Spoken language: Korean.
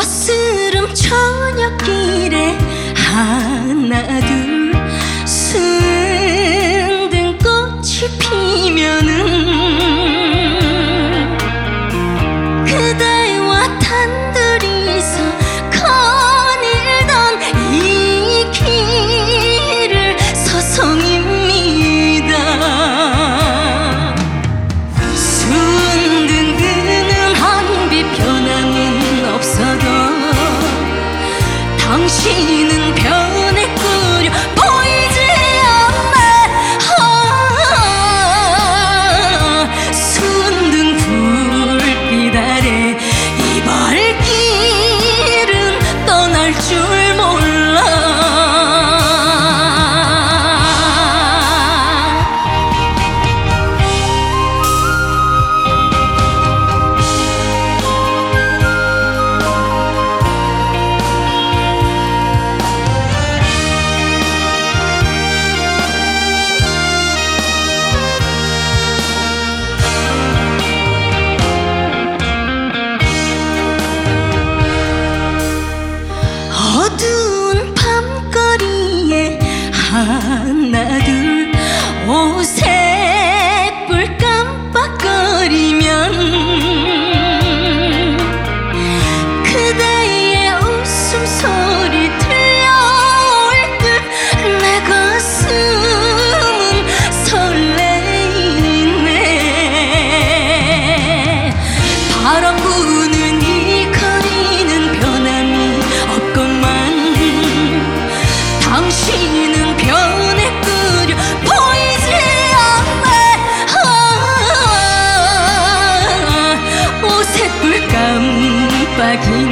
어스름 저녁길에 하나 둘 순든 꽃이 피면은 그대와 단둘이서 거닐던 이 길을 서성입니다. 순든 그는 빛 변함은 없어도 당신은 변했구려 보이지 않네. 순든 불빛 아래 이 발길은 떠날 줄 몰라. 어두운 밤거리에 하나 둘 오색불 깜빡거리면 그대의 웃음소리 들려올 듯 내 가슴은 설레이네. 바람 부는 이 거리는 변함이 없건만 당신은 변했구려 보이지 않네. 오색불 깜빡이